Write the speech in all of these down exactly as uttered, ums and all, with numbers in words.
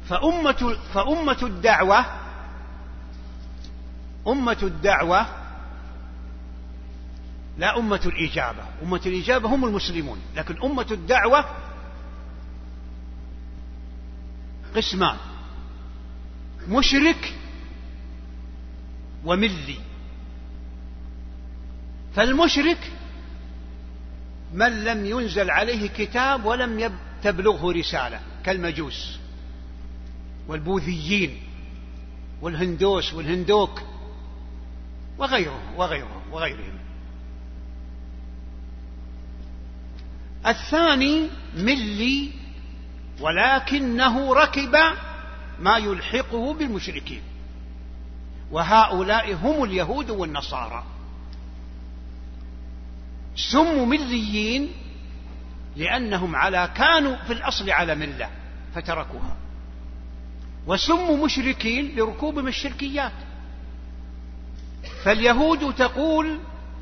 فأمة, فأمة الدعوة أمة الدعوة لا أمة الإجابة. أمة الإجابة هم المسلمون، لكن أمة الدعوة قسمان: مشرك وملي. فالمشرك من لم ينزل عليه كتاب ولم تبلغه رسالة، كالمجوس والبوذيين والهندوس والهندوك وغيرهم وغيرهم وغيرهم. الثاني ملي، ولكنه ركب ما يلحقه بالمشركين، وهؤلاء هم اليهود والنصارى. سموا مليين لأنهم على كانوا في الأصل على ملة فتركوها، وسموا مشركين لركوبهم الشركيات. فاليهود تقول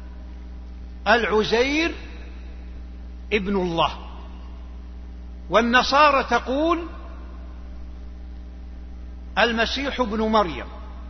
العزير ابن الله، والنصارى تقول المسيح ابن مريم،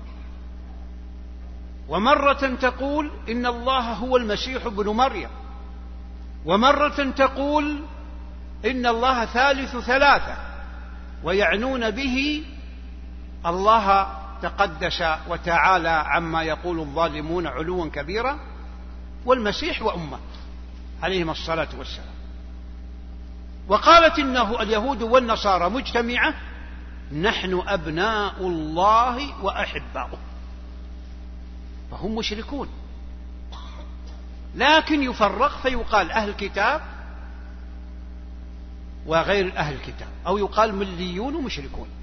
ومرة تقول إن الله هو المسيح ابن مريم، ومرة تقول إن الله ثالث ثلاثة، ويعنون به الله تقدس وتعالى عما يقول الظالمون علوا كبيرا، والمسيح وأمه عليهم الصلاة والسلام. وقالت إنه اليهود والنصارى مجتمعة: نحن أبناء الله وأحباؤه. فهم مشركون، لكن يفرق فيقال أهل الكتاب وغير أهل الكتاب، أو يقال مليون ومشركون.